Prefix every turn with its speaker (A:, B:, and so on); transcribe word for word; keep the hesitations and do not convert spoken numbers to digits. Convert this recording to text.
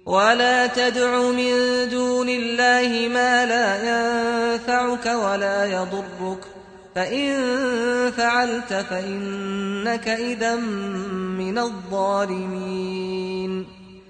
A: ولا تدع من دون الله ما لا ينفعك ولا يضرك، فإن فعلت فإنك إذا من الظالمين.